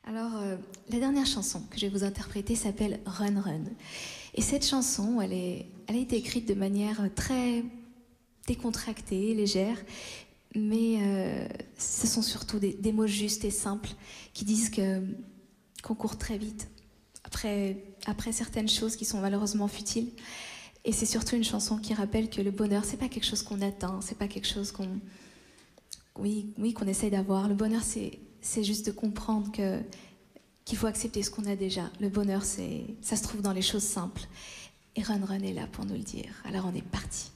Alors, la dernière chanson que je vais vous interpréter s'appelle Run Run. Et cette chanson, elle a été écrite de manière très décontractée, légère, mais ce sont surtout des mots justes et simples qui disent qu'on court très vite après certaines choses qui sont malheureusement futiles. Et c'est surtout une chanson qui rappelle que le bonheur, c'est pas quelque chose qu'on atteint, c'est pas quelque chose qu'on essaye d'avoir. Le bonheur, c'est juste de comprendre qu'il faut accepter ce qu'on a déjà. Le bonheur, ça se trouve dans les choses simples. Et Run Run est là pour nous le dire. Alors on est parti.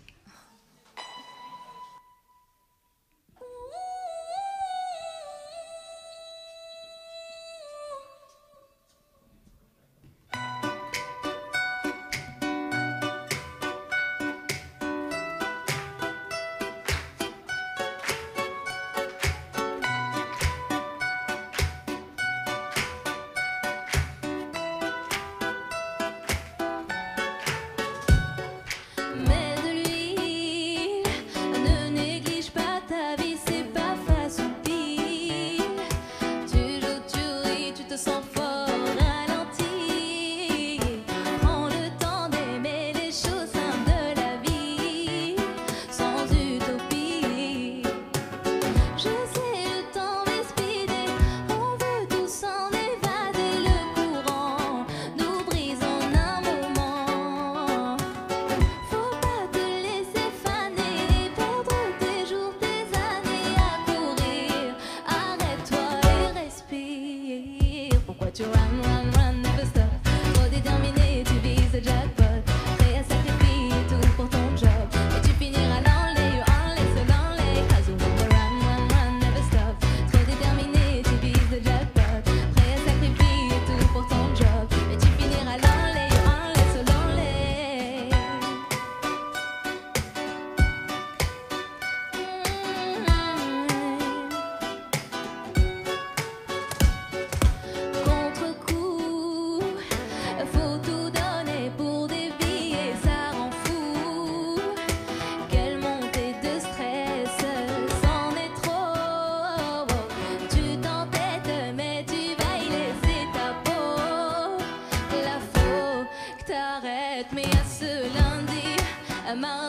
Tu run, run, run, never stop. Trop déterminé, tu vises le jackpot. Prêt à sacrifier tout pour ton job. Et tu finiras dans les dans les. Cause you wanna run, run, run, never stop. Trop déterminé, tu vises le jackpot. Prêt à sacrifier tout pour ton job. Et tu finiras dans les dans les. Faut tout donner pour des billets, ça rend fou. Quelle montée de stress, c'en est trop. Tu t'entêtes, mais tu vas y laisser ta peau. Là faut que t'arrêtes, mais à ce lundi,